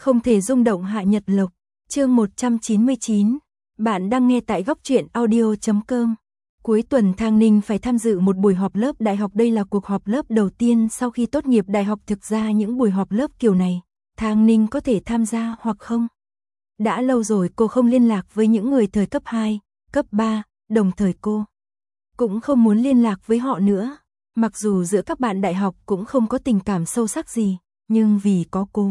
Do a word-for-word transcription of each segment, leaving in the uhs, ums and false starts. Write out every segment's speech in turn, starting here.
Không thể rung động Hạ Nhật Lộc, chương một trăm chín mươi chín. Bạn đang nghe tại góc truyện audio chấm com. Cuối tuần Thang Ninh phải tham dự một buổi họp lớp đại học, đây là cuộc họp lớp đầu tiên sau khi tốt nghiệp đại học. Thực ra những buổi họp lớp kiểu này, Thang Ninh có thể tham gia hoặc không. Đã lâu rồi cô không liên lạc với những người thời cấp hai, cấp ba, đồng thời cô cũng không muốn liên lạc với họ nữa. Mặc dù giữa các bạn đại học cũng không có tình cảm sâu sắc gì, nhưng vì có Cố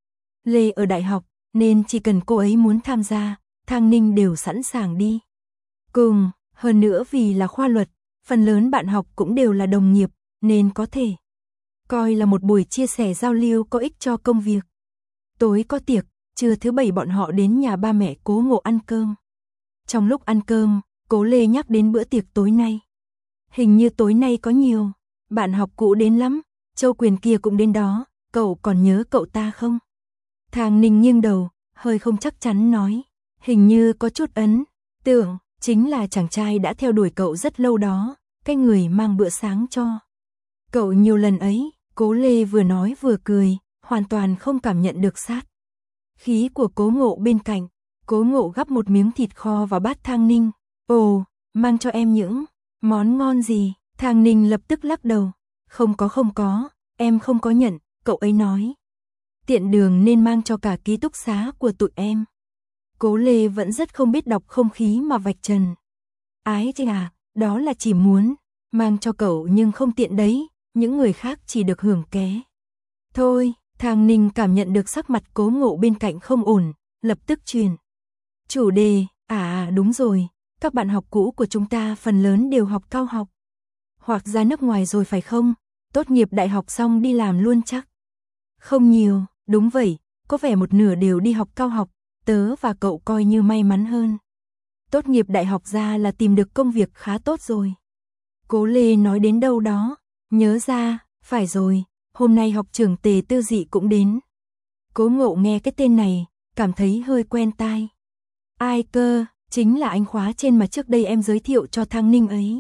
Lê ở đại học, nên chỉ cần cô ấy muốn tham gia, Thang Ninh đều sẵn sàng đi. Cùng, hơn nữa vì là khoa luật, phần lớn bạn học cũng đều là đồng nghiệp, nên có thể coi là một buổi chia sẻ giao lưu có ích cho công việc. Tối có tiệc, trưa thứ bảy bọn họ đến nhà ba mẹ Cố Ngộ ăn cơm. Trong lúc ăn cơm, Cố Lê nhắc đến bữa tiệc tối nay. Hình như tối nay có nhiều bạn học cũ đến lắm, Châu Quyền kia cũng đến đó, cậu còn nhớ cậu ta không? Thang Ninh nghiêng đầu, hơi không chắc chắn nói, hình như có chút ấn tượng, chính là chàng trai đã theo đuổi cậu rất lâu đó, cái người mang bữa sáng cho cậu nhiều lần ấy. Cố Lê vừa nói vừa cười, hoàn toàn không cảm nhận được sát khí của Cố Ngộ bên cạnh. Cố Ngộ gắp một miếng thịt kho vào bát Thang Ninh. Ồ, mang cho em những món ngon gì? Thang Ninh lập tức lắc đầu. Không có không có, em không có nhận, cậu ấy nói tiện đường nên mang cho cả ký túc xá của tụi em. Cố Lê vẫn rất không biết đọc không khí mà vạch trần. Ái chà, à, đó là chỉ muốn mang cho cậu nhưng không tiện đấy, những người khác chỉ được hưởng ké. Thôi, Thang Ninh cảm nhận được sắc mặt Cố Ngộ bên cạnh không ổn, lập tức truyền chủ đề, à đúng rồi, các bạn học cũ của chúng ta phần lớn đều học cao học hoặc ra nước ngoài rồi phải không? Tốt nghiệp đại học xong đi làm luôn chắc? Không nhiều, đúng vậy, có vẻ một nửa đều đi học cao học, tớ và cậu coi như may mắn hơn. Tốt nghiệp đại học ra là tìm được công việc khá tốt rồi. Cố Lê nói đến đâu đó, nhớ ra, phải rồi, hôm nay học trưởng Tề Tư Dị cũng đến. Cố Ngộ nghe cái tên này, cảm thấy hơi quen tai. Ai cơ, chính là anh khóa trên mà trước đây em giới thiệu cho Thang Ninh ấy.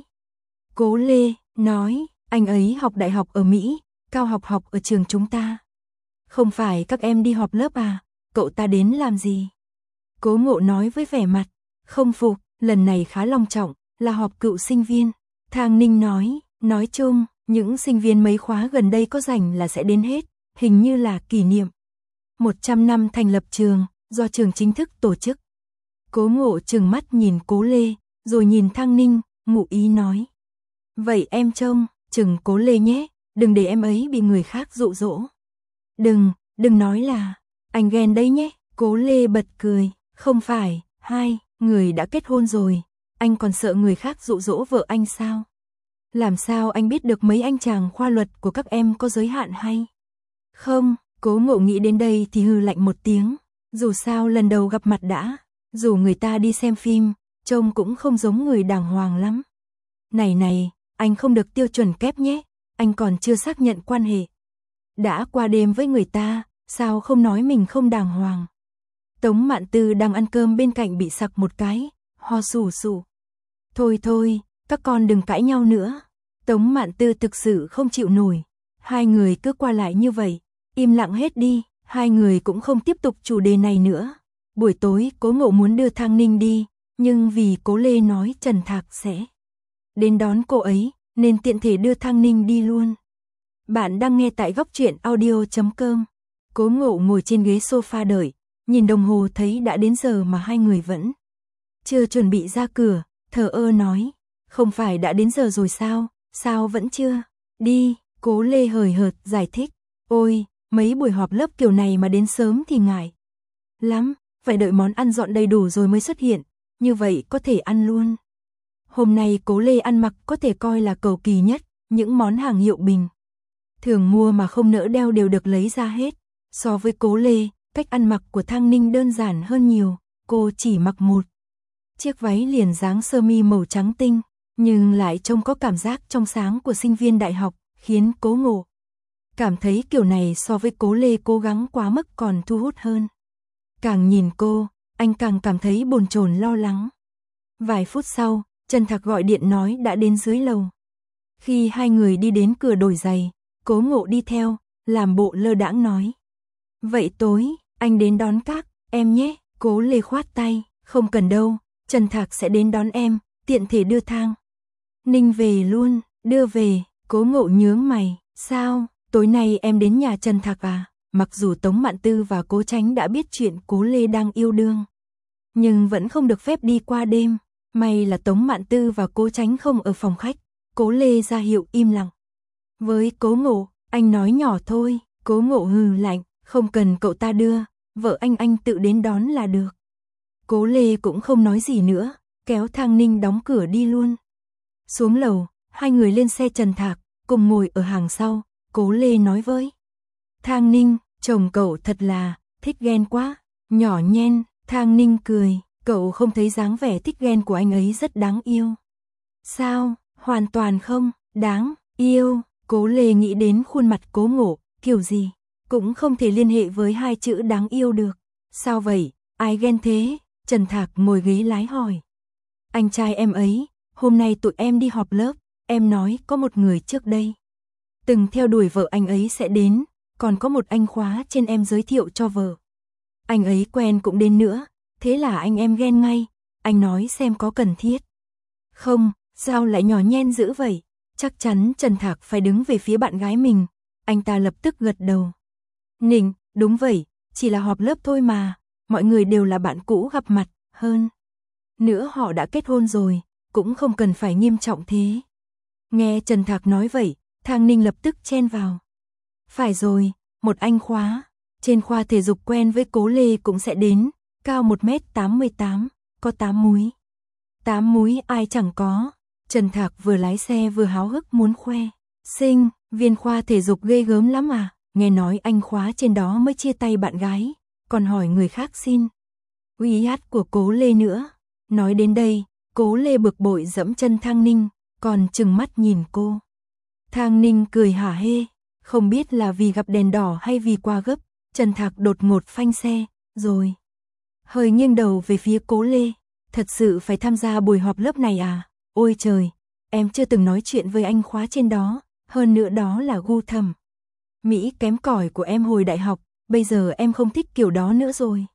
Cố Lê nói, anh ấy học đại học ở Mỹ, cao học học ở trường chúng ta. Không phải các em đi họp lớp à, cậu ta đến làm gì? Cố Ngộ nói với vẻ mặt không phục, lần này khá long trọng, là họp cựu sinh viên. Thang Ninh nói, nói chung, những sinh viên mấy khóa gần đây có rảnh là sẽ đến hết, hình như là kỷ niệm một trăm năm thành lập trường, do trường chính thức tổ chức. Cố Ngộ trừng mắt nhìn Cố Lê, rồi nhìn Thang Ninh, ngụ ý nói. Vậy em trông chừng Cố Lê nhé, đừng để em ấy bị người khác dụ dỗ. Đừng, đừng nói là anh ghen đấy nhé. Cố Lê bật cười, không phải, hai người đã kết hôn rồi, anh còn sợ người khác dụ dỗ vợ anh sao? Làm sao anh biết được mấy anh chàng khoa luật của các em có giới hạn hay không? Cố Ngộ nghĩ đến đây thì hừ lạnh một tiếng, dù sao lần đầu gặp mặt đã rủ người ta đi xem phim, trông cũng không giống người đàng hoàng lắm. Này này, anh không được tiêu chuẩn kép nhé, anh còn chưa xác nhận quan hệ. Đã qua đêm với người ta, sao không nói mình không đàng hoàng? Tống Mạn Tư đang ăn cơm bên cạnh bị sặc một cái, ho sù sù. Thôi thôi, các con đừng cãi nhau nữa. Tống Mạn Tư thực sự không chịu nổi. Hai người cứ qua lại như vậy, im lặng hết đi, hai người cũng không tiếp tục chủ đề này nữa. Buổi tối Cố Ngộ muốn đưa Thang Ninh đi, nhưng vì Cố Lê nói Trần Thạc sẽ đến đón cô ấy, nên tiện thể đưa Thang Ninh đi luôn. Bạn đang nghe tại góc truyện audio chấm com. Cố Ngộ ngồi trên ghế sofa đợi, nhìn đồng hồ thấy đã đến giờ mà hai người vẫn chưa chuẩn bị ra cửa, thờ ơ nói, không phải đã đến giờ rồi sao, sao vẫn chưa đi? Cố Lê hời hợt giải thích, ôi, mấy buổi họp lớp kiểu này mà đến sớm thì ngại lắm, phải đợi món ăn dọn đầy đủ rồi mới xuất hiện, như vậy có thể ăn luôn. Hôm nay Cố Lê ăn mặc có thể coi là cầu kỳ nhất, những món hàng hiệu bình thường mua mà không nỡ đeo đều được lấy ra hết. So với Cố Lê, cách ăn mặc của Thang Ninh đơn giản hơn nhiều, cô chỉ mặc một chiếc váy liền dáng sơ mi màu trắng tinh, nhưng lại trông có cảm giác trong sáng của sinh viên đại học, khiến Cố Ngộ cảm thấy kiểu này so với Cố Lê cố gắng quá mức còn thu hút hơn. Càng nhìn cô, anh càng cảm thấy bồn chồn lo lắng. Vài phút sau, Trần Thạc gọi điện nói đã đến dưới lầu. Khi hai người đi đến cửa đổi giày, Cố Ngộ đi theo, làm bộ lơ đãng nói. Vậy tối, Anh đến đón các em nhé. Cố Lê khoát tay, không cần đâu, Trần Thạc sẽ đến đón em, tiện thể đưa Thang Ninh về luôn. Đưa về? Cố Ngộ nhướng mày, sao, tối nay em đến nhà Trần Thạc à? Mặc dù Tống Mạn Tư và Cố Chánh đã biết chuyện Cố Lê đang yêu đương, nhưng vẫn không được phép đi qua đêm. May là Tống Mạn Tư và Cố Chánh không ở phòng khách. Cố Lê ra hiệu im lặng. Với Cố Ngộ, anh nói nhỏ thôi. Cố Ngộ hừ lạnh, không cần cậu ta đưa, vợ anh anh tự đến đón là được. Cố Lê cũng không nói gì nữa, kéo Thang Ninh đóng cửa đi luôn. Xuống lầu, hai người lên xe Trần Thạc, cùng ngồi ở hàng sau. Cố Lê nói với Thang Ninh, chồng cậu thật là thích ghen quá. Nhỏ nhen. Thang Ninh cười, cậu không thấy dáng vẻ thích ghen của anh ấy rất đáng yêu. Sao, hoàn toàn không, đáng yêu. Cố Lê nghĩ đến khuôn mặt Cố Ngộ, kiểu gì cũng không thể liên hệ với hai chữ đáng yêu được. Sao vậy, ai ghen thế? Trần Thạc ngồi ghế lái hỏi. Anh trai em ấy, hôm nay tụi em đi họp lớp, em nói có một người trước đây từng theo đuổi vợ anh ấy sẽ đến, còn có một anh khóa trên em giới thiệu cho vợ. Anh ấy quen cũng đến nữa, thế là anh em ghen ngay, anh nói xem có cần thiết không. Sao lại nhỏ nhen dữ vậy? Chắc chắn Trần Thạc phải đứng về phía bạn gái mình. Anh ta lập tức gật đầu. Ninh, đúng vậy, chỉ là họp lớp thôi mà, mọi người đều là bạn cũ gặp mặt, hơn nữa họ đã kết hôn rồi, cũng không cần phải nghiêm trọng thế. Nghe Trần Thạc nói vậy, Thang Ninh lập tức chen vào. Phải rồi, một anh khóa trên khoa thể dục quen với Cố Lê cũng sẽ đến, cao một mét tám mươi tám, có tám múi. Tám múi ai chẳng có. Trần Thạc vừa lái xe vừa háo hức muốn khoe. Sinh viên khoa thể dục ghê gớm lắm à, nghe nói anh khóa trên đó mới chia tay bạn gái, còn hỏi người khác xin uy hát của Cố Lê nữa. Nói đến đây, Cố Lê bực bội dẫm chân Thang Ninh, còn trừng mắt nhìn cô. Thang Ninh cười hả hê, không biết là vì gặp đèn đỏ hay vì qua gấp, Trần Thạc đột ngột phanh xe, rồi hơi nghiêng đầu về phía Cố Lê. Thật sự phải tham gia buổi họp lớp này à? Ôi trời, em chưa từng nói chuyện với anh khóa trên đó, hơn nữa đó là gu thẩm mỹ kém cỏi của em hồi đại học, bây giờ em không thích kiểu đó nữa rồi.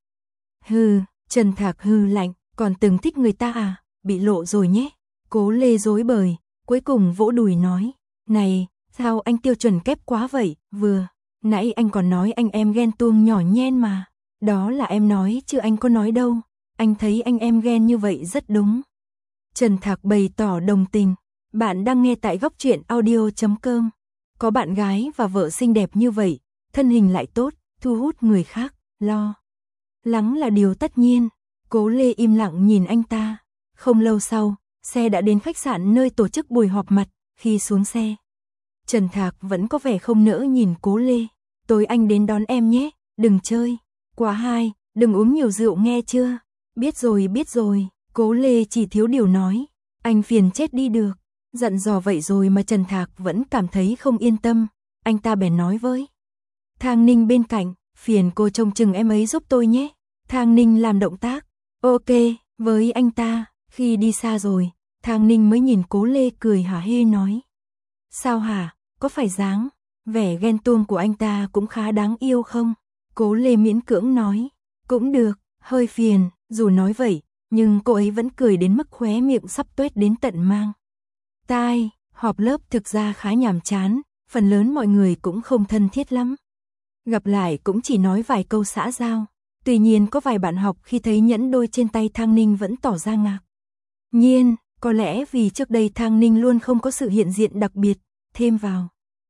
Hừ, Trần Thạc hừ lạnh, còn từng thích người ta à? Bị lộ rồi nhé. Cố Lê dối bời, cuối cùng vỗ đùi nói, này, sao anh tiêu chuẩn kép quá vậy? Vừa nãy anh còn nói anh em ghen tuông nhỏ nhen mà. Đó là em nói chứ anh có nói đâu. Anh thấy anh em ghen như vậy rất đúng. Trần Thạc bày tỏ đồng tình. Bạn đang nghe tại góc truyện audio chấm com. Có bạn gái và vợ xinh đẹp như vậy, thân hình lại tốt, thu hút người khác, lo lắng là điều tất nhiên. Cố Lê im lặng nhìn anh ta. Không lâu sau, xe đã đến khách sạn nơi tổ chức buổi họp mặt. Khi xuống xe, Trần Thạc vẫn có vẻ không nỡ nhìn Cố Lê. Tối anh đến đón em nhé, đừng chơi quá hai, đừng uống nhiều rượu nghe chưa? Biết rồi biết rồi. Cố Lê chỉ thiếu điều nói, anh phiền chết đi được. Dặn dò vậy rồi mà Trần Thạc vẫn cảm thấy không yên tâm. Anh ta bèn nói với Thang Ninh bên cạnh, phiền cô trông chừng em ấy giúp tôi nhé. Thang Ninh làm động tác ok với anh ta. Khi đi xa rồi, Thang Ninh mới nhìn Cố Lê cười hả hê nói, sao hả, có phải dáng vẻ ghen tuông của anh ta cũng khá đáng yêu không? Cố Lê miễn cưỡng nói, cũng được, hơi phiền. Dù nói vậy, nhưng cô ấy vẫn cười đến mức khóe miệng sắp tuét đến tận mang tai. Họp lớp thực ra khá nhàm chán, phần lớn mọi người cũng không thân thiết lắm. Gặp lại cũng chỉ nói vài câu xã giao. Tuy nhiên có vài bạn học khi thấy nhẫn đôi trên tay Thang Ninh vẫn tỏ ra ngạc nhiên, có lẽ vì trước đây Thang Ninh luôn không có sự hiện diện đặc biệt, thêm vào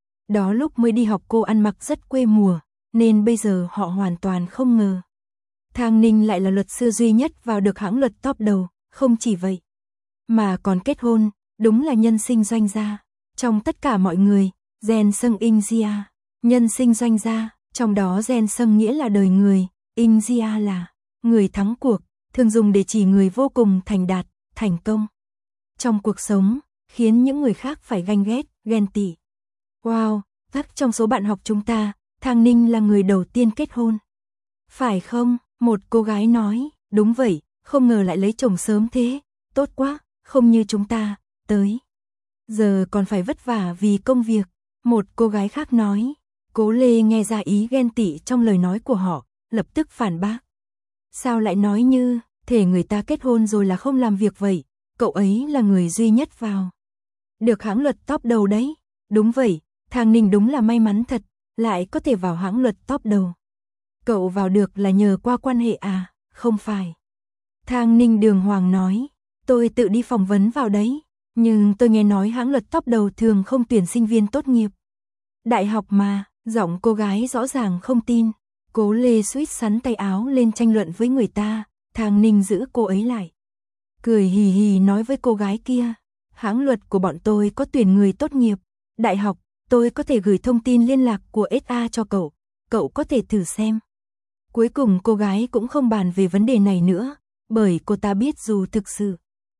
đó lúc mới đi học cô ăn mặc rất quê mùa, nên bây giờ họ hoàn toàn không ngờ Thang Ninh lại là luật sư duy nhất vào được hãng luật top đầu. Không chỉ vậy, mà còn kết hôn, đúng là nhân sinh doanh gia. Trong tất cả mọi người, Gen Sung In Gia, nhân sinh doanh gia, trong đó Gen Sung nghĩa là đời người, In Gia là người thắng cuộc, thường dùng để chỉ người vô cùng thành đạt, thành công trong cuộc sống, khiến những người khác phải ganh ghét, ghen tị. Wow, chắc trong số bạn học chúng ta, Thang Ninh là người đầu tiên kết hôn. Phải không? Một cô gái nói, đúng vậy, không ngờ lại lấy chồng sớm thế, tốt quá, không như chúng ta, tới giờ còn phải vất vả vì công việc. Một cô gái khác nói, Cố Lê nghe ra ý ghen tị trong lời nói của họ, lập tức phản bác. Sao lại nói như, thể người ta kết hôn rồi là không làm việc vậy, cậu ấy là người duy nhất vào được hãng luật top đầu đấy. Đúng vậy, Thang Ninh đúng là may mắn thật, lại có thể vào hãng luật top đầu. Cậu vào được là nhờ qua quan hệ à, không phải. Thang Ninh đường hoàng nói, tôi tự đi phỏng vấn vào đấy, nhưng tôi nghe nói hãng luật top đầu thường không tuyển sinh viên tốt nghiệp đại học mà. Giọng cô gái rõ ràng không tin. Cố Lê suýt sắn tay áo lên tranh luận với người ta, Thang Ninh giữ cô ấy lại. Cười hì hì nói với cô gái kia, hãng luật của bọn tôi có tuyển người tốt nghiệp đại học, tôi có thể gửi thông tin liên lạc của ét a cho cậu, cậu có thể thử xem. Cuối cùng cô gái cũng không bàn về vấn đề này nữa, bởi cô ta biết dù thực sự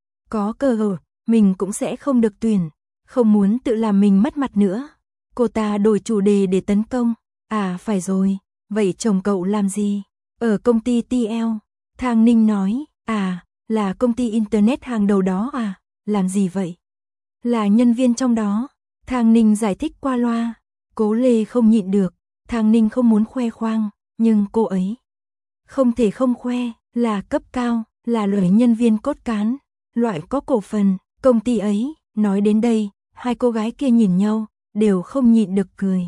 có cơ hội, mình cũng sẽ không được tuyển, không muốn tự làm mình mất mặt nữa. Cô ta đổi chủ đề để tấn công, à phải rồi, vậy chồng cậu làm gì? Ở công ty tê lờ, Thang Ninh nói, à, là công ty Internet hàng đầu đó à, làm gì vậy? Là nhân viên trong đó, Thang Ninh giải thích qua loa. Cố Lê không nhịn được, Thang Ninh không muốn khoe khoang, nhưng cô ấy không thể không khoe, là cấp cao, là loại nhân viên cốt cán, loại có cổ phần, công ty ấy. Nói đến đây, hai cô gái kia nhìn nhau, đều không nhịn được cười.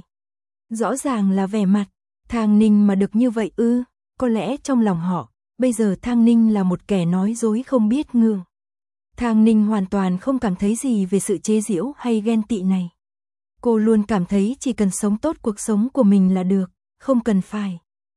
Rõ ràng là vẻ mặt, Thang Ninh mà được như vậy ư, có lẽ trong lòng họ, bây giờ Thang Ninh là một kẻ nói dối không biết ngượng. Thang Ninh hoàn toàn không cảm thấy gì về sự chế giễu hay ghen tị này. Cô luôn cảm thấy chỉ cần sống tốt cuộc sống của mình là được, không cần phải.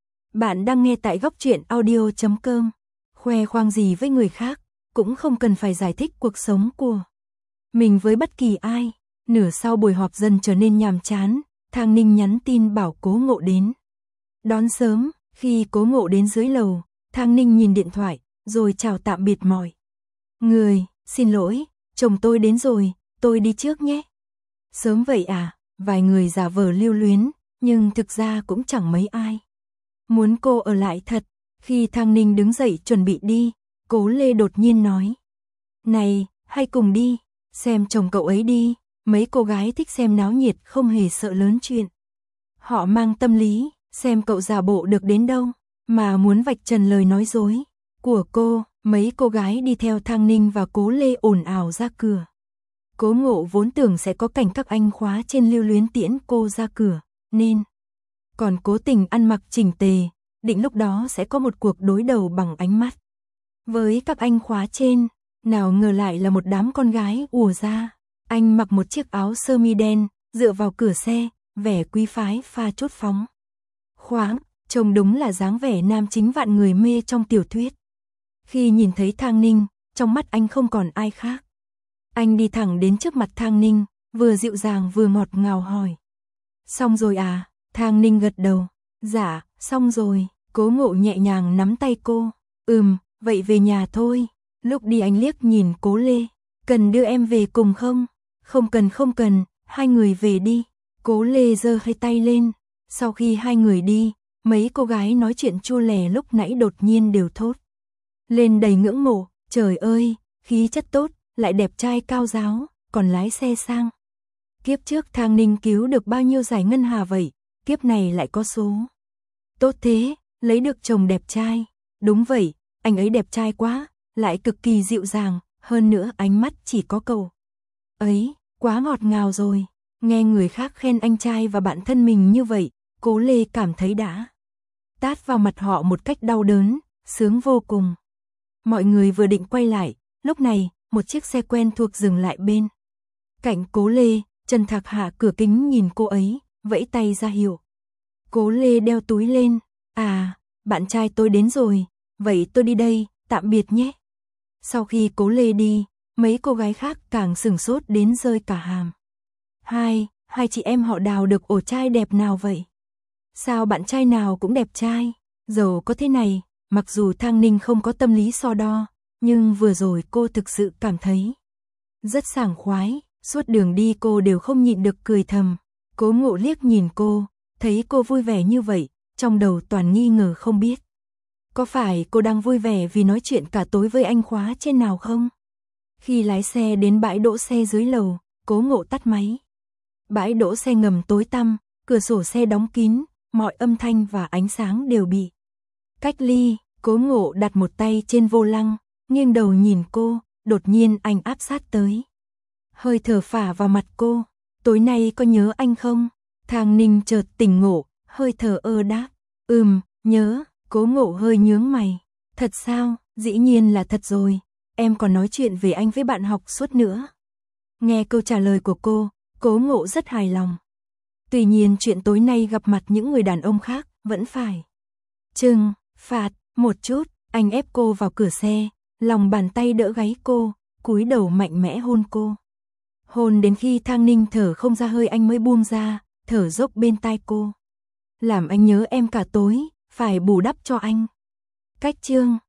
Bạn đang nghe tại góc truyện audio chấm com. Khoe khoang gì với người khác, cũng không cần phải giải thích cuộc sống của mình với bất kỳ ai. Nửa sau buổi họp dần trở nên nhàm chán, Thang Ninh nhắn tin bảo Cố Ngộ đến đón sớm. Khi Cố Ngộ đến dưới lầu, Thang Ninh nhìn điện thoại, rồi chào tạm biệt mọi người. Xin lỗi, chồng tôi đến rồi, tôi đi trước nhé. Sớm vậy à? Vài người giả vờ lưu luyến, nhưng thực ra cũng chẳng mấy ai muốn cô ở lại thật. Khi Thang Ninh đứng dậy chuẩn bị đi, Cố Lê đột nhiên nói, này, hay cùng đi, xem chồng cậu ấy đi. Mấy cô gái thích xem náo nhiệt, không hề sợ lớn chuyện. Họ mang tâm lý, xem cậu giả bộ được đến đâu, mà muốn vạch trần lời nói dối của cô. Mấy cô gái đi theo Thang Ninh và Cố Lê ồn ào ra cửa. Cố Ngộ vốn tưởng sẽ có cảnh các anh khóa trên lưu luyến tiễn cô ra cửa, nên còn cố tình ăn mặc chỉnh tề, định lúc đó sẽ có một cuộc đối đầu bằng ánh mắt với các anh khóa trên. Nào ngờ lại là một đám con gái ùa ra. Anh mặc một chiếc áo sơ mi đen, dựa vào cửa xe, vẻ quý phái pha chút phóng khoáng, trông đúng là dáng vẻ nam chính vạn người mê trong tiểu thuyết. Khi nhìn thấy Thang Ninh, trong mắt anh không còn ai khác. Anh đi thẳng đến trước mặt Thang Ninh, vừa dịu dàng vừa ngọt ngào hỏi, xong rồi à? Thang Ninh gật đầu, dạ, xong rồi. Cố Ngộ nhẹ nhàng nắm tay cô, ừm, vậy về nhà thôi. Lúc đi anh liếc nhìn Cố Lê, cần đưa em về cùng không? Không cần không cần, hai người về đi. Cố Lê giơ hai tay lên. Sau khi hai người đi, mấy cô gái nói chuyện chua lè lúc nãy đột nhiên đều thốt lên đầy ngưỡng mộ. Trời ơi, khí chất tốt, lại đẹp trai cao ráo, còn lái xe sang. Kiếp trước Thang Ninh cứu được bao nhiêu giải ngân hà vậy, kiếp này lại có số tốt thế, lấy được chồng đẹp trai. Đúng vậy, anh ấy đẹp trai quá, lại cực kỳ dịu dàng, hơn nữa ánh mắt chỉ có cậu ấy, quá ngọt ngào rồi. Nghe người khác khen anh trai và bạn thân mình như vậy, Cố Lê cảm thấy đã tát vào mặt họ một cách đau đớn, sướng vô cùng. Mọi người vừa định quay lại, lúc này, một chiếc xe quen thuộc dừng lại bên cạnh Cố Lê. Trần Thạc hạ cửa kính nhìn cô ấy, vẫy tay ra hiệu. Cố Lê đeo túi lên, à, bạn trai tôi đến rồi, vậy tôi đi đây, tạm biệt nhé. Sau khi Cố Lê đi, mấy cô gái khác càng sửng sốt đến rơi cả hàm. Hai, hai chị em họ Đào được ổ trai đẹp nào vậy? Sao bạn trai nào cũng đẹp trai, giàu có thế này? Mặc dù Thang Ninh không có tâm lý so đo, nhưng vừa rồi cô thực sự cảm thấy rất sảng khoái. Suốt đường đi cô đều không nhịn được cười thầm. Cố Ngộ liếc nhìn cô, thấy cô vui vẻ như vậy, trong đầu toàn nghi ngờ không biết có phải cô đang vui vẻ vì nói chuyện cả tối với anh khóa trên nào không? Khi lái xe đến bãi đỗ xe dưới lầu, Cố Ngộ tắt máy. Bãi đỗ xe ngầm tối tăm, cửa sổ xe đóng kín, mọi âm thanh và ánh sáng đều bị Cách ly, Cố Ngộ đặt một tay trên vô lăng, nghiêng đầu nhìn cô, đột nhiên anh áp sát tới. Hơi thở phả vào mặt cô, tối nay có nhớ anh không? Thang Ninh chợt tỉnh ngộ, hơi thở ơ đáp, ừm, nhớ. Cố Ngộ hơi nhướng mày, thật sao? Dĩ nhiên là thật rồi, em còn nói chuyện về anh với bạn học suốt nữa. Nghe câu trả lời của cô, Cố Ngộ rất hài lòng. Tuy nhiên chuyện tối nay gặp mặt những người đàn ông khác, vẫn phải trừng phạt một chút. Anh ép cô vào cửa xe, lòng bàn tay đỡ gáy cô, cúi đầu mạnh mẽ hôn cô. Hôn đến khi Thang Ninh thở không ra hơi anh mới buông ra, thở dốc bên tai cô. Làm anh nhớ em cả tối, phải bù đắp cho anh. Cách chương